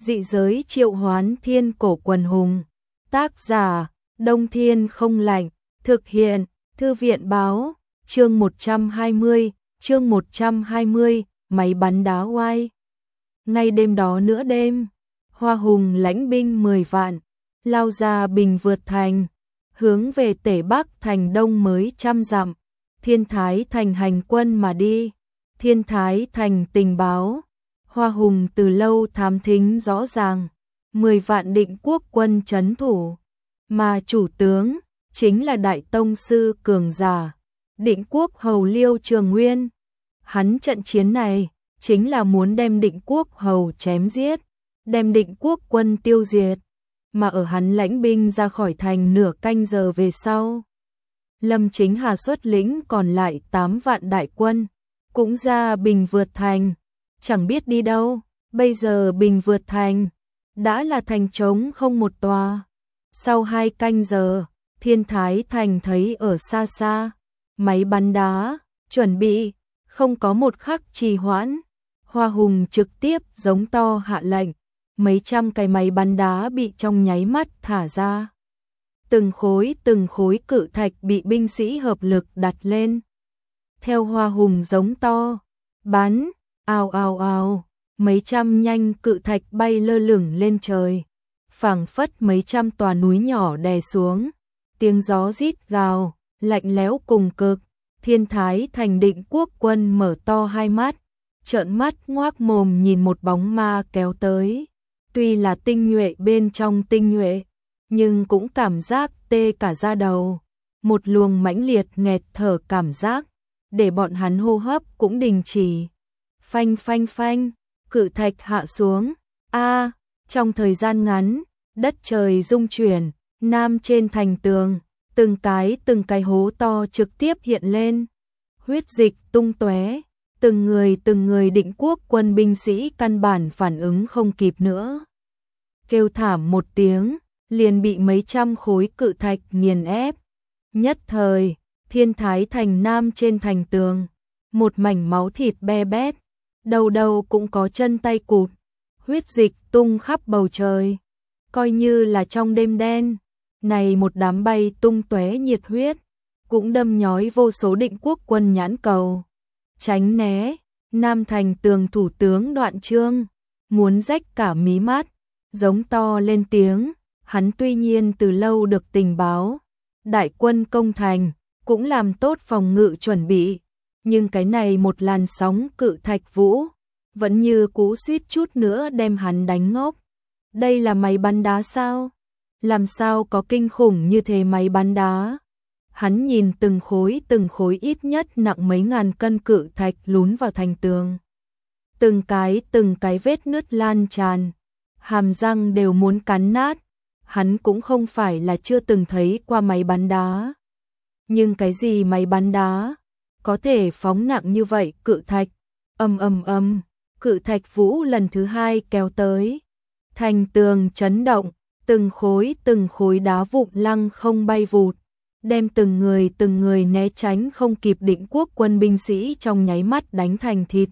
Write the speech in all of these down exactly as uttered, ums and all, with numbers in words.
Dị giới triệu hoán thiên cổ quần hùng. Tác giả, Đông Thiên không lạnh. Thực hiện, Thư viện báo. Chương một trăm hai mươi, chương một trăm hai mươi, máy bắn đá oai. Ngay đêm đó nữa đêm, Hoa Hùng lãnh binh mười vạn, lao ra Bình vượt thành, hướng về Tể Bắc thành đông mới trăm dặm, Thiên Thái thành hành quân mà đi. Thiên Thái thành tình báo, Hoa Hùng từ lâu thám thính rõ ràng, mười vạn Định Quốc quân trấn thủ, mà chủ tướng chính là đại tông sư cường giả, Định Quốc hầu Liêu Trường Nguyên. Hắn trận chiến này chính là muốn đem Định Quốc hầu chém giết, đem Định Quốc quân tiêu diệt, mà ở hắn lãnh binh ra khỏi thành nửa canh giờ về sau, Lâm Chính Hà xuất lĩnh còn lại tám vạn đại quân, cũng ra Bình vượt thành, chẳng biết đi đâu. Bây giờ Bình vượt thành đã là thành trống không một tòa. Sau hai canh giờ, Thiên Thái thành thấy ở xa xa, máy bắn đá chuẩn bị, không có một khắc trì hoãn. Hoa Hùng trực tiếp giống to hạ lệnh, mấy trăm cái máy bắn đá bị trong nháy mắt thả ra. Từng khối từng khối cự thạch bị binh sĩ hợp lực đặt lên. Theo Hoa Hùng giống to, bắn, ào ào ào, mấy trăm nhanh cự thạch bay lơ lửng lên trời, phảng phất mấy trăm tòa núi nhỏ đè xuống. Tiếng gió rít gào, lạnh lẽo cùng cực. Thiên Thái thành Định Quốc quân mở to hai mắt, trợn mắt ngoác mồm nhìn một bóng ma kéo tới. Tuy là tinh nhuệ bên trong tinh nhuệ, nhưng cũng cảm giác tê cả da đầu. Một luồng mãnh liệt nghẹt thở cảm giác, để bọn hắn hô hấp cũng đình chỉ. Phanh phanh phanh, cự thạch hạ xuống. A, trong thời gian ngắn, đất trời rung chuyển, nam trên thành tường, từng cái từng cái hố to trực tiếp hiện lên. Huyết dịch tung tóe, từng người từng người Định Quốc quân binh sĩ căn bản phản ứng không kịp nữa. Kêu thảm một tiếng, liền bị mấy trăm khối cự thạch nghiền ép. Nhất thời, Thiên Thái thành nam trên thành tường, một mảnh máu thịt be bét, đầu đầu cũng có chân tay cụt, huyết dịch tung khắp bầu trời. Coi như là trong đêm đen, này một đám bay tung tóe nhiệt huyết, cũng đâm nhói vô số Định Quốc quân nhãn cầu. Tránh né, nam thành tường thủ tướng Đoạn Chương muốn rách cả mí mắt, giống to lên tiếng. Hắn tuy nhiên từ lâu được tình báo, đại quân công thành, cũng làm tốt phòng ngự chuẩn bị, nhưng cái này một làn sóng cự thạch vũ, vẫn như cú suýt chút nữa đem hắn đánh ngốc. Đây là máy bắn đá sao? Làm sao có kinh khủng như thế máy bắn đá? Hắn nhìn từng khối từng khối ít nhất nặng mấy ngàn cân cự thạch lún vào thành tường. Từng cái từng cái vết nứt lan tràn, hàm răng đều muốn cắn nát. Hắn cũng không phải là chưa từng thấy qua máy bắn đá. Nhưng cái gì máy bắn đá có thể phóng nặng như vậy cự thạch? Ầm ầm ầm, cự thạch vũ lần thứ hai kéo tới. Thành tường chấn động, từng khối từng khối đá vụn lăng không bay vụt, đem từng người từng người né tránh không kịp Định Quốc quân binh sĩ trong nháy mắt đánh thành thịt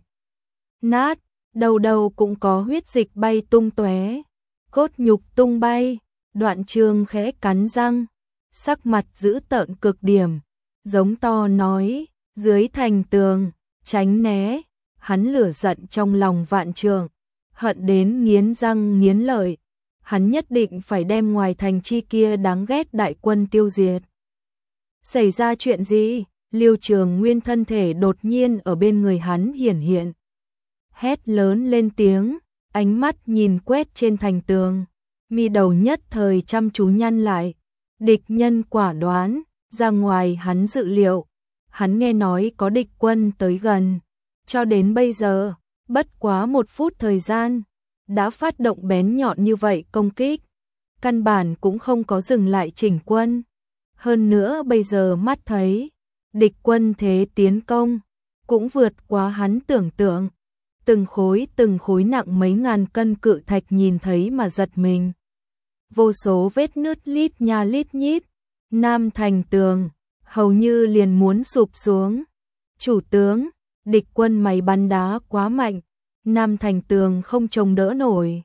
nát, đầu đầu cũng có huyết dịch bay tung tóe, cốt nhục tung bay. Đoạn Chương khẽ cắn răng, sắc mặt dữ tợn cực điểm, giống to nói, dưới thành tường, tránh né. Hắn lửa giận trong lòng vạn trượng, hận đến nghiến răng nghiến lợi. Hắn nhất định phải đem ngoài thành chi kia đáng ghét đại quân tiêu diệt. Xảy ra chuyện gì? Liêu Trường Nguyên thân thể đột nhiên ở bên người hắn hiển hiện. Hét lớn lên tiếng, ánh mắt nhìn quét trên thành tường. Mi đầu nhất thời chăm chú nhăn lại, địch nhân quả đoán, ra ngoài hắn dự liệu. Hắn nghe nói có địch quân tới gần, cho đến bây giờ, bất quá một phút thời gian, đã phát động bén nhọn như vậy công kích, căn bản cũng không có dừng lại chỉnh quân. Hơn nữa bây giờ mắt thấy, địch quân thế tiến công, cũng vượt quá hắn tưởng tượng. Từng khối từng khối nặng mấy ngàn cân cự thạch nhìn thấy mà giật mình. Vô số vết nứt lít nha lít nhít, nam thành tường, hầu như liền muốn sụp xuống. Chủ tướng, địch quân máy bắn đá quá mạnh, nam thành tường không chống đỡ nổi.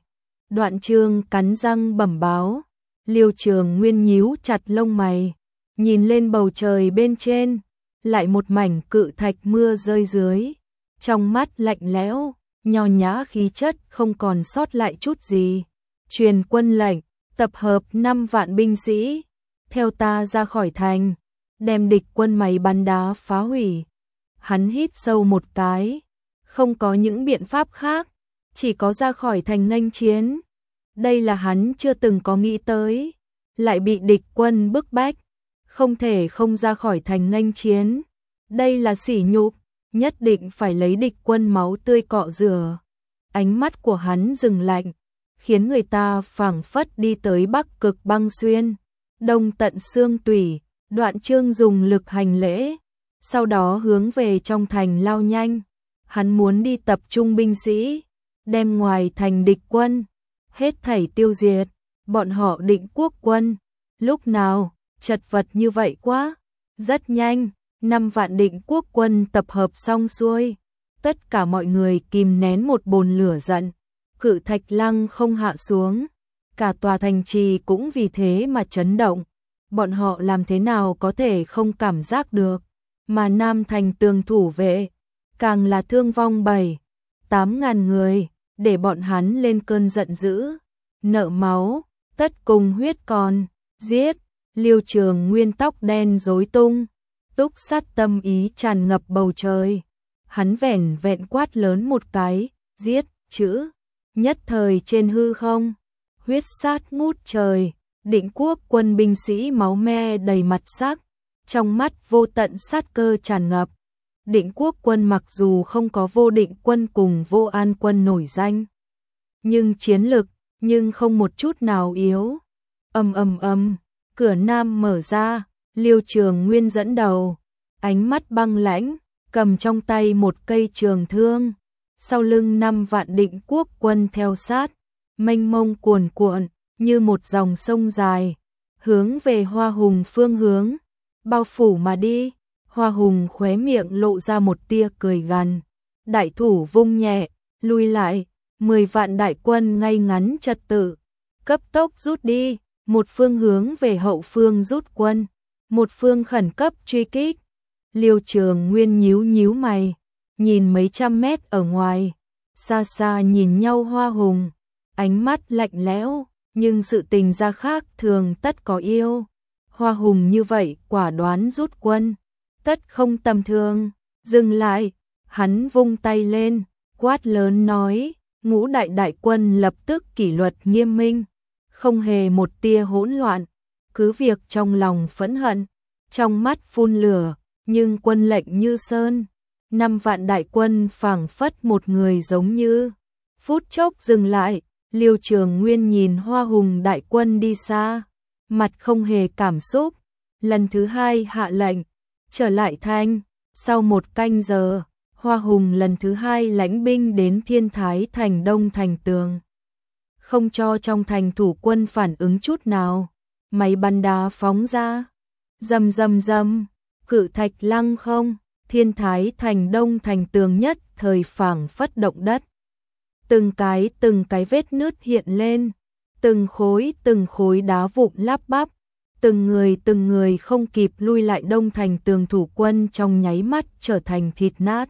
Đoạn Chương cắn răng bẩm báo. Liêu Trường Nguyên nhíu chặt lông mày, nhìn lên bầu trời bên trên, lại một mảnh cự thạch mưa rơi dưới, trong mắt lạnh lẽo, nho nhã khí chất không còn sót lại chút gì. Truyền quân lệnh, tập hợp năm vạn binh sĩ, theo ta ra khỏi thành, đem địch quân máy bắn đá phá hủy. Hắn hít sâu một cái, không có những biện pháp khác, chỉ có ra khỏi thành nghênh chiến. Đây là hắn chưa từng có nghĩ tới, lại bị địch quân bức bách, không thể không ra khỏi thành nghênh chiến. Đây là sỉ nhục, nhất định phải lấy địch quân máu tươi cọ rửa. Ánh mắt của hắn dừng lạnh, khiến người ta phảng phất đi tới Bắc Cực băng xuyên, Đông tận xương tủy. Đoạn Chương dùng lực hành lễ, sau đó hướng về trong thành lao nhanh. Hắn muốn đi tập trung binh sĩ, đem ngoài thành địch quân hết thảy tiêu diệt. Bọn họ Định Quốc quân lúc nào chật vật như vậy quá. Rất nhanh, năm vạn Định Quốc quân tập hợp xong xuôi, tất cả mọi người kìm nén một bồn lửa giận. Cự thạch lăng không hạ xuống, cả tòa thành trì cũng vì thế mà chấn động. Bọn họ làm thế nào có thể không cảm giác được, mà Nam thành tường thủ vệ càng là thương vong bảy, tám ngàn người, để bọn hắn lên cơn giận dữ, nợ máu, tất cùng huyết còn, giết. Liêu Trường Nguyên tóc đen rối tung, túc sát tâm ý tràn ngập bầu trời. Hắn vẻn vẹn quát lớn một cái, giết, chữ, nhất thời trên hư không, huyết sát ngút trời. Định Quốc quân binh sĩ máu me đầy mặt sắc, trong mắt vô tận sát cơ tràn ngập. Định Quốc quân mặc dù không có Vô Định quân cùng Vô An quân nổi danh, nhưng chiến lực, nhưng không một chút nào yếu. Ầm ầm ầm, cửa Nam mở ra, Liêu Trường Nguyên dẫn đầu, ánh mắt băng lãnh, cầm trong tay một cây trường thương, sau lưng năm vạn Định Quốc quân theo sát, mênh mông cuồn cuộn như một dòng sông dài, hướng về Hoa Hùng phương hướng bao phủ mà đi. Hoa Hùng khóe miệng lộ ra một tia cười gằn, đại thủ vung nhẹ, lui lại, mười vạn đại quân ngay ngắn trật tự, cấp tốc rút đi, một phương hướng về hậu phương rút quân, một phương khẩn cấp truy kích. Liêu Trường Nguyên nhíu nhíu mày, nhìn mấy trăm mét ở ngoài, xa xa nhìn nhau Hoa Hùng, ánh mắt lạnh lẽo, nhưng sự tình ra khác thường tất có yêu. Hoa Hùng như vậy quả đoán rút quân, tất không tầm thường. Dừng lại, hắn vung tay lên, quát lớn nói, ngũ đại đại quân lập tức kỷ luật nghiêm minh, không hề một tia hỗn loạn, cứ việc trong lòng phẫn hận, trong mắt phun lửa, nhưng quân lệnh như sơn. Năm vạn đại quân phảng phất một người giống như. Phút chốc dừng lại, Liêu Trường Nguyên nhìn Hoa Hùng đại quân đi xa, mặt không hề cảm xúc, lần thứ hai hạ lệnh, trở lại thành. Sau một canh giờ, Hoa Hùng lần thứ hai lãnh binh đến Thiên Thái thành Đông thành tường, không cho trong thành thủ quân phản ứng chút nào, máy bắn đá phóng ra, rầm rầm rầm, cự thạch lăng không, Thiên Thái thành Đông thành tường nhất thời phảng phất động đất. Từng cái từng cái vết nứt hiện lên, từng khối từng khối đá vụn lắp bắp, từng người từng người không kịp lui lại Đông thành tường thủ quân trong nháy mắt trở thành thịt nát,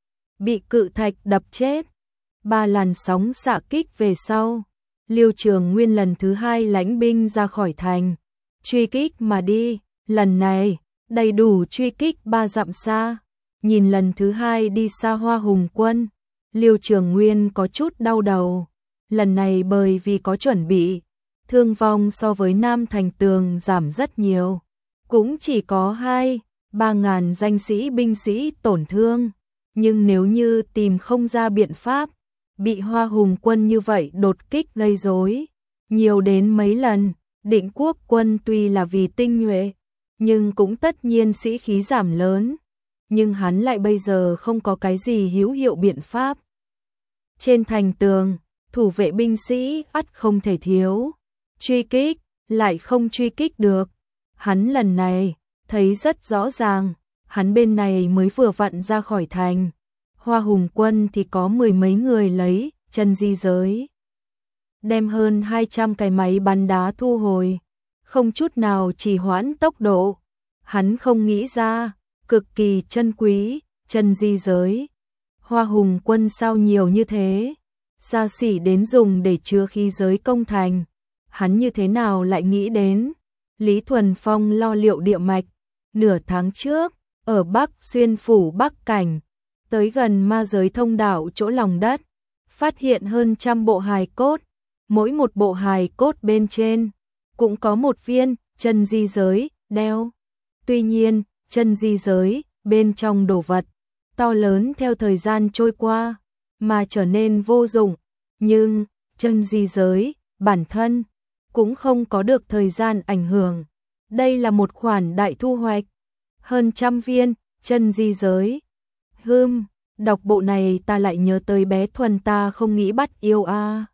bị cự thạch đập chết. Ba làn sóng xạ kích về sau, Liêu Trường Nguyên lần thứ hai lãnh binh ra khỏi thành, truy kích mà đi. Lần này đầy đủ truy kích ba dặm xa. Nhìn lần thứ hai đi xa Hoa Hùng quân, Liêu Trường Nguyên có chút đau đầu. Lần này bởi vì có chuẩn bị, thương vong so với Nam thành tường giảm rất nhiều, cũng chỉ có hai, ba ngàn danh sĩ binh sĩ tổn thương. Nhưng nếu như tìm không ra biện pháp, bị Hoa Hùng quân như vậy đột kích gây rối nhiều đến mấy lần, Định Quốc quân tuy là vì tinh nhuệ, nhưng cũng tất nhiên sĩ khí giảm lớn. Nhưng hắn lại bây giờ không có cái gì hữu hiệu biện pháp. Trên thành tường, thủ vệ binh sĩ ắt không thể thiếu, truy kích, lại không truy kích được. Hắn lần này, thấy rất rõ ràng, hắn bên này mới vừa vặn ra khỏi thành. Hoa Hùng quân thì có mười mấy người lấy chân di giới. đem hơn hai trăm cái máy bắn đá thu hồi, không chút nào trì hoãn tốc độ. Hắn không nghĩ ra, cực kỳ chân quý, chân di giới. Hoa hùng quân sao nhiều như thế, xa xỉ đến dùng để chứa khí giới công thành. Hắn như thế nào lại nghĩ đến? Lý Thuần Phong lo liệu địa mạch, nửa tháng trước, ở Bắc Xuyên phủ Bắc Cảnh, tới gần ma giới thông đạo chỗ lòng đất, phát hiện hơn trăm bộ hài cốt, mỗi một bộ hài cốt bên trên cũng có một viên chân di giới đeo. Tuy nhiên, chân di giới bên trong đồ vật to lớn theo thời gian trôi qua mà trở nên vô dụng, nhưng chân di giới bản thân cũng không có được thời gian ảnh hưởng. Đây là một khoản đại thu hoạch, hơn trăm viên chân di giới. Hừm, đọc bộ này ta lại nhớ tới bé Thuần ta không nghĩ bắt yêu a. À.